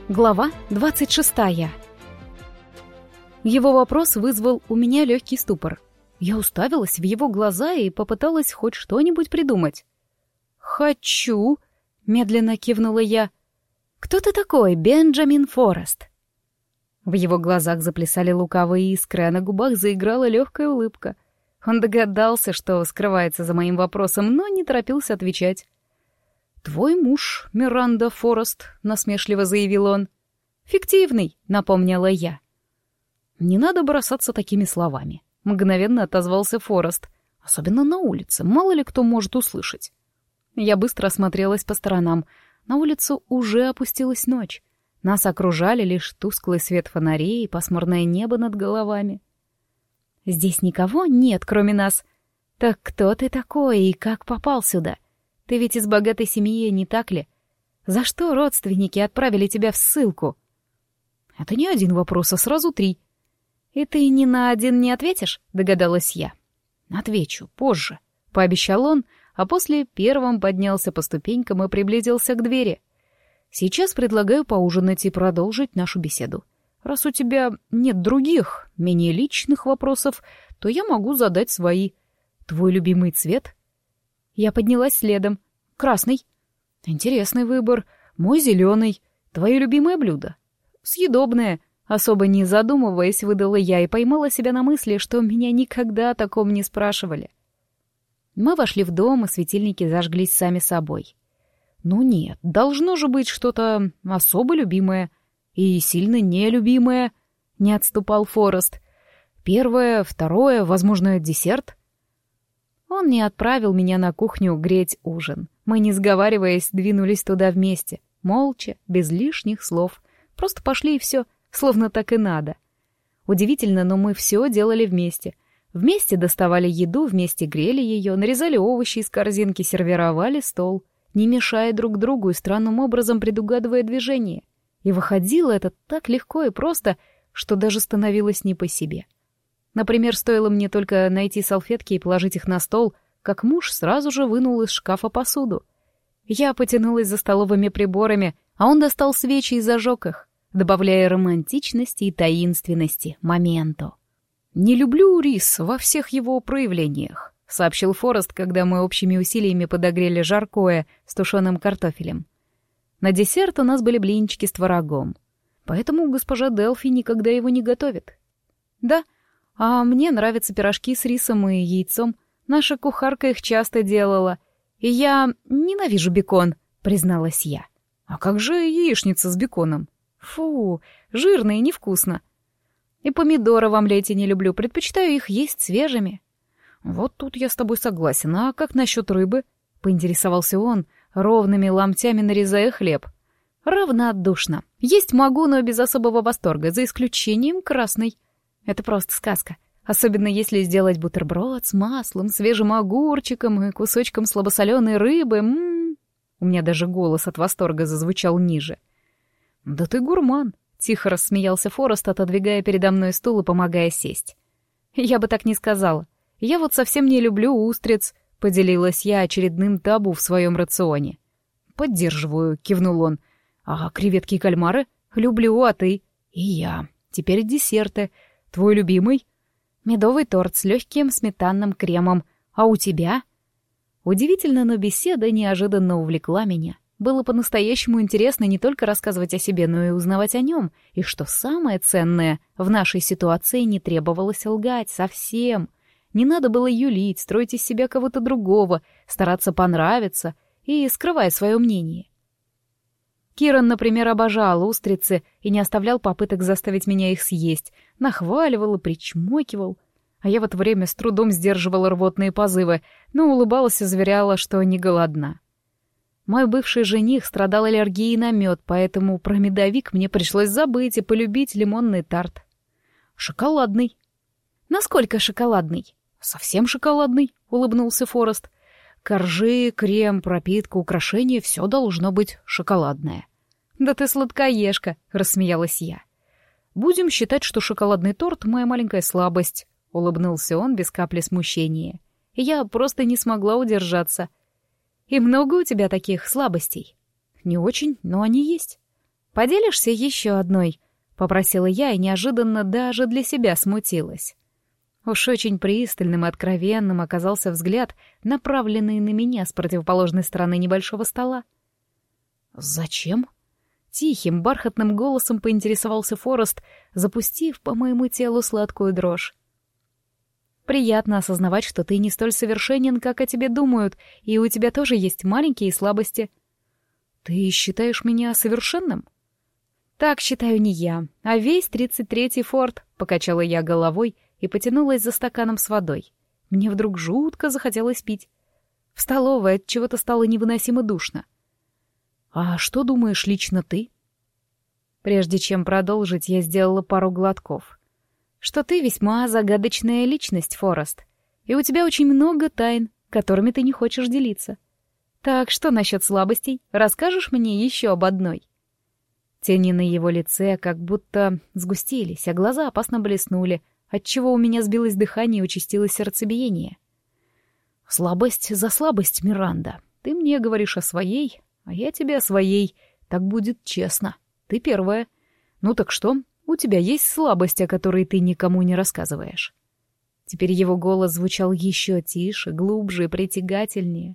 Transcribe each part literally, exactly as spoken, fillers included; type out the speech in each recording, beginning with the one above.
Глава двадцать шестая. Его вопрос вызвал у меня легкий ступор. Я уставилась в его глаза и попыталась хоть что-нибудь придумать. «Хочу», — медленно кивнула я. «Кто ты такой, Бенджамин Форест?» В его глазах заплясали лукавые искры, а на губах заиграла легкая улыбка. Он догадался, что скрывается за моим вопросом, но не торопился отвечать. «Твой муж, Миранда Форест», — насмешливо заявил он. «Фиктивный», — напомнила я. «Не надо бросаться такими словами», — мгновенно отозвался Форест. «Особенно на улице, мало ли кто может услышать». Я быстро осмотрелась по сторонам. На улицу уже опустилась ночь. Нас окружали лишь тусклый свет фонарей и пасмурное небо над головами. «Здесь никого нет, кроме нас. Так кто ты такой и как попал сюда? Ты ведь из богатой семьи, не так ли? За что родственники отправили тебя в ссылку?» «Это не один вопрос, а сразу три». «И ты ни на один не ответишь?» — догадалась я. «Отвечу, позже», — пообещал он, а после первым поднялся по ступенькам и приблизился к двери. «Сейчас предлагаю поужинать и продолжить нашу беседу. Раз у тебя нет других, менее личных вопросов, то я могу задать свои. Твой любимый цвет?» Я поднялась следом. «Красный». «Интересный выбор. Мой зеленый. Твое любимое блюдо?» «Съедобное». Особо не задумываясь, выдала я и поймала себя на мысли, что меня никогда о таком не спрашивали. Мы вошли в дом, и светильники зажглись сами собой. «Ну нет, должно же быть что-то особо любимое и сильно нелюбимое», — не отступал Форест. «Первое, второе, возможно, десерт?» Он не отправил меня на кухню греть ужин. Мы, не сговариваясь, двинулись туда вместе, молча, без лишних слов. Просто пошли и все, словно так и надо. Удивительно, но мы все делали вместе. Вместе доставали еду, вместе грели ее, нарезали овощи из корзинки, сервировали стол, не мешая друг другу и странным образом предугадывая движение. И выходило это так легко и просто, что даже становилось не по себе. Например, стоило мне только найти салфетки и положить их на стол, как муж сразу же вынул из шкафа посуду. Я потянулась за столовыми приборами, а он достал свечи и зажег их, добавляя романтичности и таинственности моменту. «Не люблю рис во всех его проявлениях», — сообщил Форест, когда мы общими усилиями подогрели жаркое с тушеным картофелем. На десерт у нас были блинчики с творогом, поэтому госпожа Делфи никогда его не готовит. «Да, а мне нравятся пирожки с рисом и яйцом. Наша кухарка их часто делала. И я ненавижу бекон», — призналась я. «А как же яичница с беконом?» «Фу, жирно и невкусно. И помидоры в омлете не люблю, предпочитаю их есть свежими». «Вот тут я с тобой согласен. А как насчет рыбы?» — поинтересовался он, ровными ломтями нарезая хлеб. «Равнодушно. Есть могу, но без особого восторга, за исключением красной. Это просто сказка. Особенно если сделать бутерброд с маслом, свежим огурчиком и кусочком слабосоленой рыбы. М-м-м». У меня даже голос от восторга зазвучал ниже. «Да ты гурман», — тихо рассмеялся Форест, отодвигая передо мной стул и помогая сесть. «Я бы так не сказала. Я вот совсем не люблю устриц», — поделилась я очередным табу в своем рационе. «Поддерживаю», — кивнул он. «А креветки и кальмары? Люблю, а ты?» «И я. Теперь десерты. Твой любимый?» «Медовый торт с легким сметанным кремом. А у тебя?» Удивительно, но беседа неожиданно увлекла меня. Было по-настоящему интересно не только рассказывать о себе, но и узнавать о нем. И что самое ценное, в нашей ситуации не требовалось лгать совсем. Не надо было юлить, строить из себя кого-то другого, стараться понравиться и скрывая свое мнение. Киран, например, обожал устрицы и не оставлял попыток заставить меня их съесть, нахваливал и причмокивал. А я в это время с трудом сдерживала рвотные позывы, но улыбалась и заверяла, что не голодна. Мой бывший жених страдал аллергией на мед, поэтому про медовик мне пришлось забыть и полюбить лимонный тарт. «Шоколадный». «Насколько шоколадный?» «Совсем шоколадный», — улыбнулся Форест. «Коржи, крем, пропитка, украшения — все должно быть шоколадное». «Да ты сладкоежка», — рассмеялась я. «Будем считать, что шоколадный торт — моя маленькая слабость», — улыбнулся он без капли смущения. Я просто не смогла удержаться. «И много у тебя таких слабостей?» «Не очень, но они есть». «Поделишься еще одной?» — попросила я и неожиданно даже для себя смутилась. Уж очень пристальным и откровенным оказался взгляд, направленный на меня с противоположной стороны небольшого стола. «Зачем?» — тихим, бархатным голосом поинтересовался Форест, запустив по моему телу сладкую дрожь. «Приятно осознавать, что ты не столь совершенен, как о тебе думают, и у тебя тоже есть маленькие слабости». «Ты считаешь меня совершенным?» «Так считаю не я, а весь тридцать третий форт», — покачала я головой и потянулась за стаканом с водой. Мне вдруг жутко захотелось пить. В столовой от чего-то стало невыносимо душно. «А что думаешь лично ты?» Прежде чем продолжить, я сделала пару глотков. «Что ты весьма загадочная личность, Форест, и у тебя очень много тайн, которыми ты не хочешь делиться. Так что насчет слабостей? Расскажешь мне еще об одной?» Тени на его лице как будто сгустились, а глаза опасно блеснули, отчего у меня сбилось дыхание и участилось сердцебиение. «Слабость за слабость, Миранда. Ты мне говоришь о своей, а я тебе о своей. Так будет честно. Ты первая. Ну так что, у тебя есть слабость, о которой ты никому не рассказываешь?» Теперь его голос звучал еще тише, глубже и притягательнее.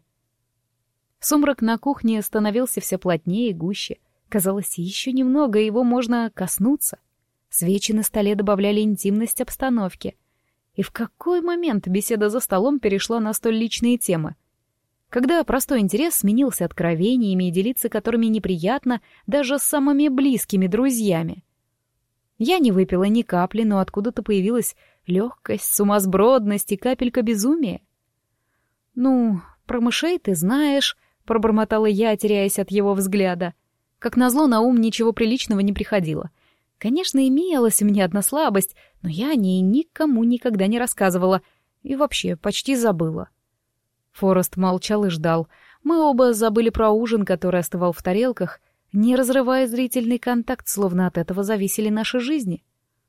Сумрак на кухне становился все плотнее и гуще. Казалось, еще немного, и его можно коснуться. Свечи на столе добавляли интимность обстановке. И в какой момент беседа за столом перешла на столь личные темы? Когда простой интерес сменился откровениями, делиться которыми неприятно даже с самыми близкими друзьями. Я не выпила ни капли, но откуда-то появилась легкость, сумасбродность и капелька безумия. «Ну, про мышей ты знаешь», — пробормотала я, теряясь от его взгляда. Как назло, на ум ничего приличного не приходило. Конечно, имелась у меня одна слабость, но я о ней никому никогда не рассказывала и вообще почти забыла. Форест молчал и ждал. Мы оба забыли про ужин, который остывал в тарелках, не разрывая зрительный контакт, словно от этого зависели наши жизни.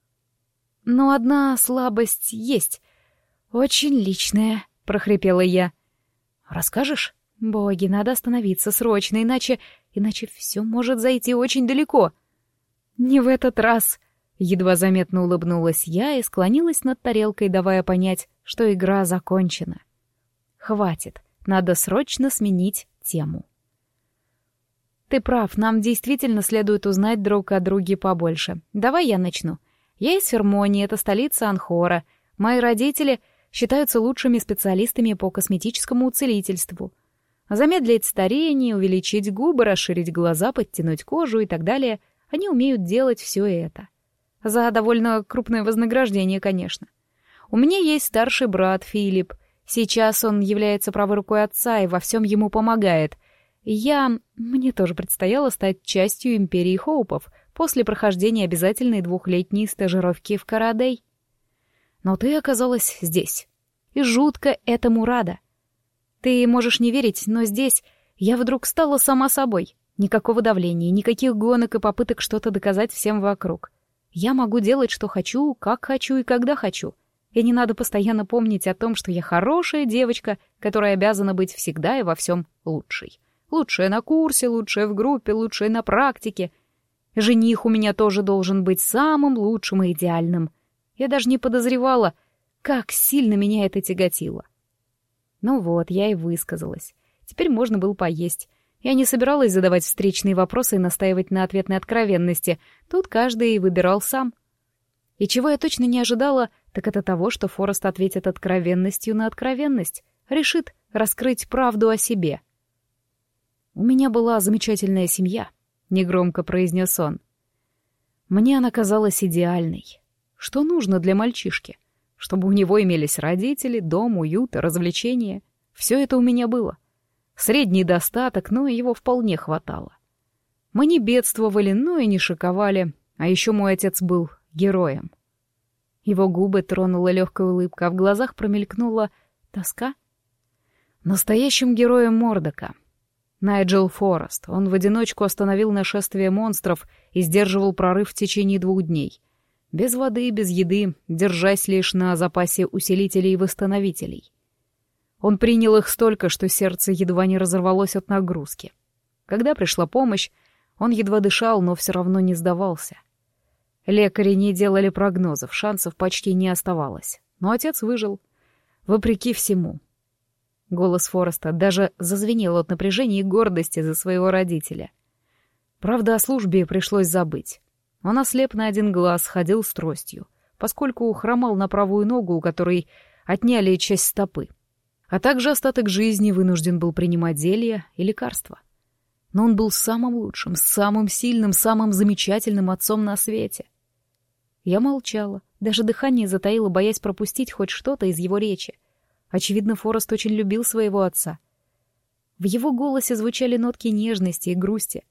«Но одна слабость есть. Очень личная», — прохрипела я. «Расскажешь? Боги, надо остановиться срочно, иначе... иначе все может зайти очень далеко». «Не в этот раз», — едва заметно улыбнулась я и склонилась над тарелкой, давая понять, что игра закончена. «Хватит, надо срочно сменить тему». «Ты прав, нам действительно следует узнать друг о друге побольше. Давай я начну. Я из Фермонии, это столица Анхора. Мои родители считаются лучшими специалистами по косметическому целительству. Замедлить старение, увеличить губы, расширить глаза, подтянуть кожу и так далее. Они умеют делать все это. За довольно крупное вознаграждение, конечно. У меня есть старший брат Филипп. Сейчас он является правой рукой отца и во всем ему помогает. Я... Мне тоже предстояло стать частью империи Хоупов после прохождения обязательной двухлетней стажировки в Карадей. Но ты оказалась здесь. И жутко этому рада. Ты можешь не верить, но здесь я вдруг стала сама собой. Никакого давления, никаких гонок и попыток что-то доказать всем вокруг. Я могу делать, что хочу, как хочу и когда хочу. И не надо постоянно помнить о том, что я хорошая девочка, которая обязана быть всегда и во всем лучшей. Лучшая на курсе, лучшая в группе, лучшая на практике. Жених у меня тоже должен быть самым лучшим и идеальным. Я даже не подозревала, как сильно меня это тяготило. Ну вот, я и высказалась. Теперь можно было поесть. Я не собиралась задавать встречные вопросы и настаивать на ответной откровенности. Тут каждый выбирал сам. И чего я точно не ожидала, так это того, что Форест ответит откровенностью на откровенность. Решит раскрыть правду о себе. «У меня была замечательная семья», — негромко произнес он. «Мне она казалась идеальной. Что нужно для мальчишки? Чтобы у него имелись родители, дом, уют и развлечения. Все это у меня было. Средний достаток, но его вполне хватало. Мы не бедствовали, но и не шиковали, а еще мой отец был героем». Его губы тронула легкая улыбка, а в глазах промелькнула тоска. Настоящим героем Мордока. Найджел Форест. Он в одиночку остановил нашествие монстров и сдерживал прорыв в течение двух дней. Без воды и без еды, держась лишь на запасе усилителей и восстановителей. Он принял их столько, что сердце едва не разорвалось от нагрузки. Когда пришла помощь, Он едва дышал, но все равно не сдавался. Лекари не делали прогнозов, шансов почти не оставалось. Но отец выжил. Вопреки всему. Голос Фореста даже зазвенел от напряжения и гордости за своего родителя. Правда, о службе пришлось забыть. Он ослеп на один глаз, ходил с тростью, поскольку хромал на правую ногу, у которой отняли часть стопы. А также остаток жизни вынужден был принимать зелья и лекарства. Но он был самым лучшим, самым сильным, самым замечательным отцом на свете. Я молчала, даже дыхание затаило, боясь пропустить хоть что-то из его речи. Очевидно, Форест очень любил своего отца. В его голосе звучали нотки нежности и грусти.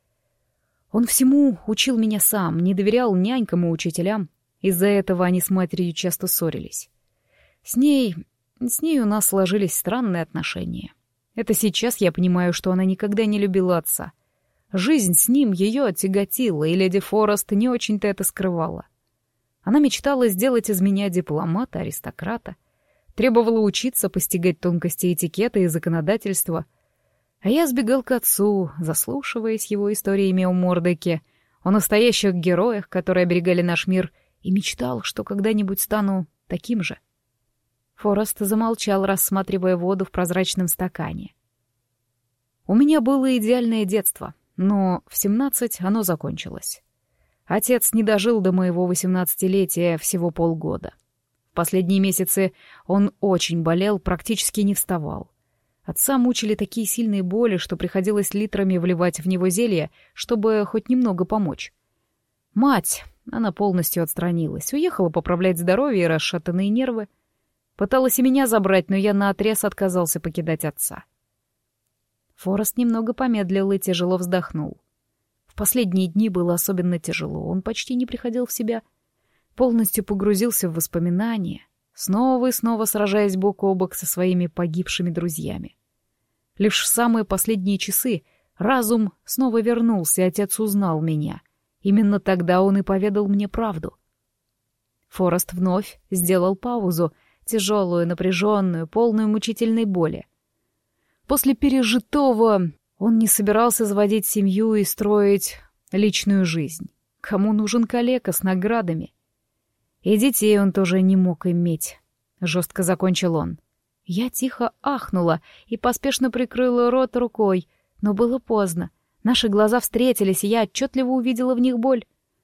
Он всему учил меня сам, не доверял нянькам и учителям. Из-за этого они с матерью часто ссорились. С ней... с ней у нас сложились странные отношения. Это сейчас я понимаю, что она никогда не любила отца. Жизнь с ним ее оттяготила, и леди Форест не очень-то это скрывала. Она мечтала сделать из меня дипломата-аристократа, требовала учиться постигать тонкости этикета и законодательства. А я сбегал к отцу, заслушиваясь его историями о Мордеке, о настоящих героях, которые оберегали наш мир, и мечтал, что когда-нибудь стану таким же. Форест замолчал, рассматривая воду в прозрачном стакане. У меня было идеальное детство, но в семнадцать оно закончилось. Отец не дожил до моего восемнадцатилетия всего полгода. В последние месяцы он очень болел, практически не вставал. Отца мучили такие сильные боли, что приходилось литрами вливать в него зелье, чтобы хоть немного помочь. Мать, она полностью отстранилась, уехала поправлять здоровье и расшатанные нервы. Пыталась и меня забрать, но я наотрез отказался покидать отца. Форест немного помедлил и тяжело вздохнул. В последние дни было особенно тяжело, он почти не приходил в себя, полностью погрузился в воспоминания, снова и снова сражаясь бок о бок со своими погибшими друзьями. Лишь в самые последние часы разум снова вернулся, и отец узнал меня. Именно тогда он и поведал мне правду. Форест вновь сделал паузу, тяжелую, напряженную, полную мучительной боли. После пережитого он не собирался заводить семью и строить личную жизнь. Кому нужен калека с наградами? И детей он тоже не мог иметь. Жестко закончил он. Я тихо ахнула и поспешно прикрыла рот рукой, но было поздно. Наши глаза встретились, и я отчетливо увидела в них боль.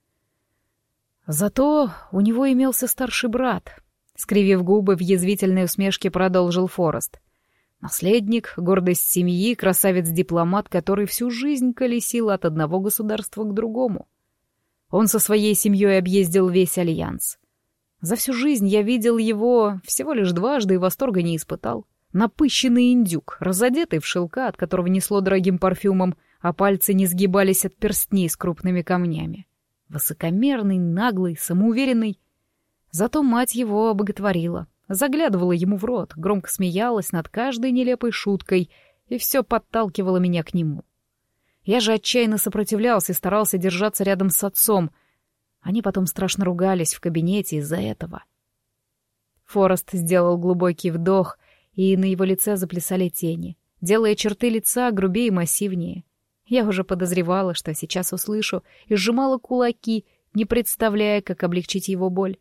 Зато у него имелся старший брат. Скривив губы в язвительной усмешке, продолжил Форест. Наследник, гордость семьи, красавец-дипломат, который всю жизнь колесил от одного государства к другому. Он со своей семьей объездил весь Альянс. За всю жизнь я видел его всего лишь дважды и восторга не испытал. Напыщенный индюк, разодетый в шелка, от которого несло дорогим парфюмом, а пальцы не сгибались от перстней с крупными камнями. Высокомерный, наглый, самоуверенный. Зато мать его обоготворила. Заглядывала ему в рот, громко смеялась над каждой нелепой шуткой и все подталкивала меня к нему. Я же отчаянно сопротивлялся и старался держаться рядом с отцом. Они потом страшно ругались в кабинете из-за этого. Форест сделал глубокий вдох, и на его лице заплясали тени, делая черты лица грубее и массивнее. Я уже подозревала, что сейчас услышу, и сжимала кулаки, не представляя, как облегчить его боль.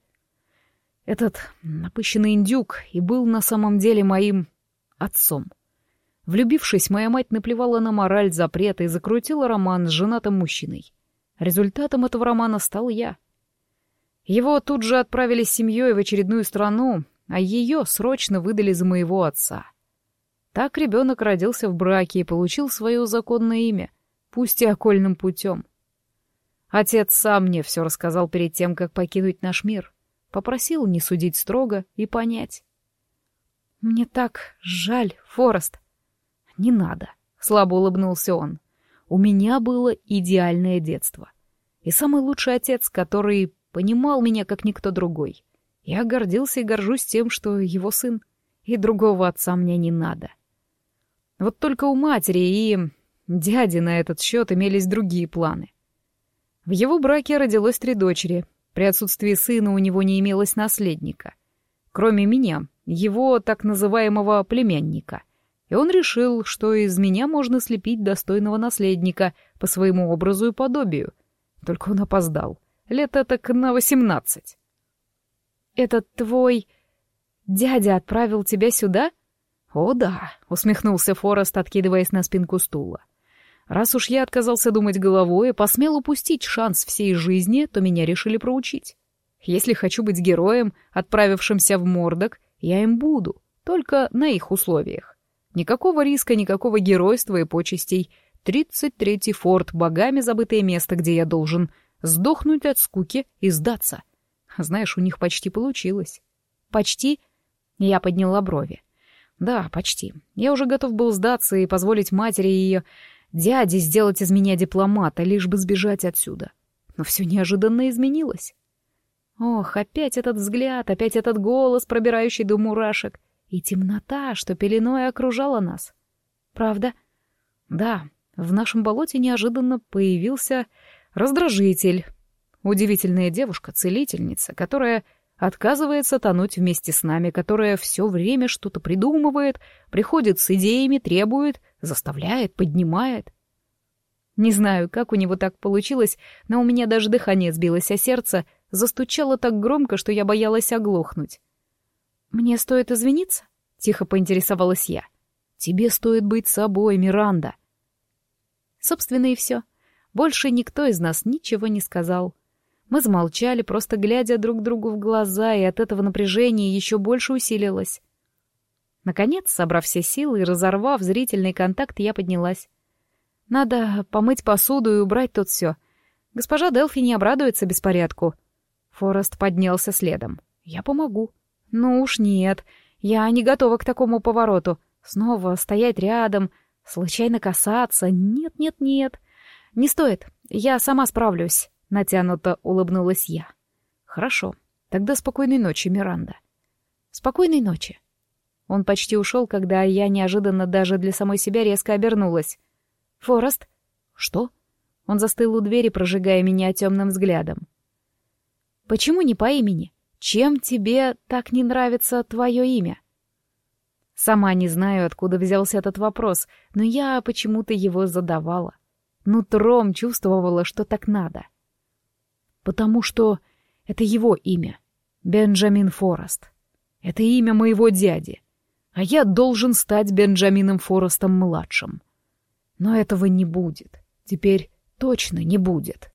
Этот напыщенный индюк и был на самом деле моим отцом. Влюбившись, моя мать наплевала на мораль, запреты и закрутила роман с женатым мужчиной. Результатом этого романа стал я. Его тут же отправили с семьей в очередную страну, а ее срочно выдали за моего отца. Так ребенок родился в браке и получил свое законное имя, пусть и окольным путем. Отец сам мне все рассказал перед тем, как покинуть наш мир. Попросил не судить строго и понять. «Мне так жаль, Форест». «Не надо», — слабо улыбнулся он. «У меня было идеальное детство. И самый лучший отец, который понимал меня, как никто другой. Я гордился и горжусь тем, что его сын. И другого отца мне не надо». Вот только у матери и дяди на этот счет имелись другие планы. В его браке родилось три дочери. При отсутствии сына у него не имелось наследника. Кроме меня, его так называемого племянника. И он решил, что из меня можно слепить достойного наследника по своему образу и подобию. Только он опоздал. Лет этак на восемнадцать. «Этот твой дядя отправил тебя сюда?» «О да», — усмехнулся Форест, откидываясь на спинку стула. «Раз уж я отказался думать головой и посмел упустить шанс всей жизни, то меня решили проучить. Если хочу быть героем, отправившимся в Мордок, я им буду, только на их условиях. Никакого риска, никакого геройства и почестей. Тридцать третий форт, богами забытое место, где я должен сдохнуть от скуки и сдаться. Знаешь, у них почти получилось». «Почти?» — я подняла брови. «Да, почти. Я уже готов был сдаться и позволить матери и ее дяде сделать из меня дипломата, лишь бы сбежать отсюда. Но все неожиданно изменилось. Ох, опять этот взгляд, опять этот голос, пробирающий до мурашек, и темнота, что пеленой окружала нас. Правда? Да, в нашем болоте неожиданно появился раздражитель. Удивительная девушка-целительница, которая отказывается тонуть вместе с нами, которая все время что-то придумывает, приходит с идеями, требует, заставляет, поднимает. Не знаю, как у него так получилось, но у меня даже дыхание сбилось, а сердце застучало так громко, что я боялась оглохнуть. «Мне стоит извиниться?» — тихо поинтересовалась я. «Тебе стоит быть собой, Миранда». Собственно, и все. Больше никто из нас ничего не сказал. Мы замолчали, просто глядя друг другу в глаза, и от этого напряжение еще больше усилилось. Наконец, собрав все силы и разорвав зрительный контакт, я поднялась. «Надо помыть посуду и убрать тут все. Госпожа Делфи не обрадуется беспорядку». Форест поднялся следом. «Я помогу». «Ну уж нет, я не готова к такому повороту. Снова стоять рядом, случайно касаться. Нет-нет-нет. Не стоит, я сама справлюсь», — натянуто улыбнулась я. «Хорошо, тогда спокойной ночи, Миранда». «Спокойной ночи». Он почти ушел, когда я неожиданно даже для самой себя резко обернулась. «Форест?» «Что?» Он застыл у двери, прожигая меня темным взглядом. «Почему не по имени? Чем тебе так не нравится твое имя?» Сама не знаю, откуда взялся этот вопрос, но я почему-то его задавала. Нутром чувствовала, что так надо. «Потому что это его имя. Бенджамин Форест. Это имя моего дяди. А я должен стать Бенджамином Форестом-младшим. Но этого не будет. Теперь точно не будет».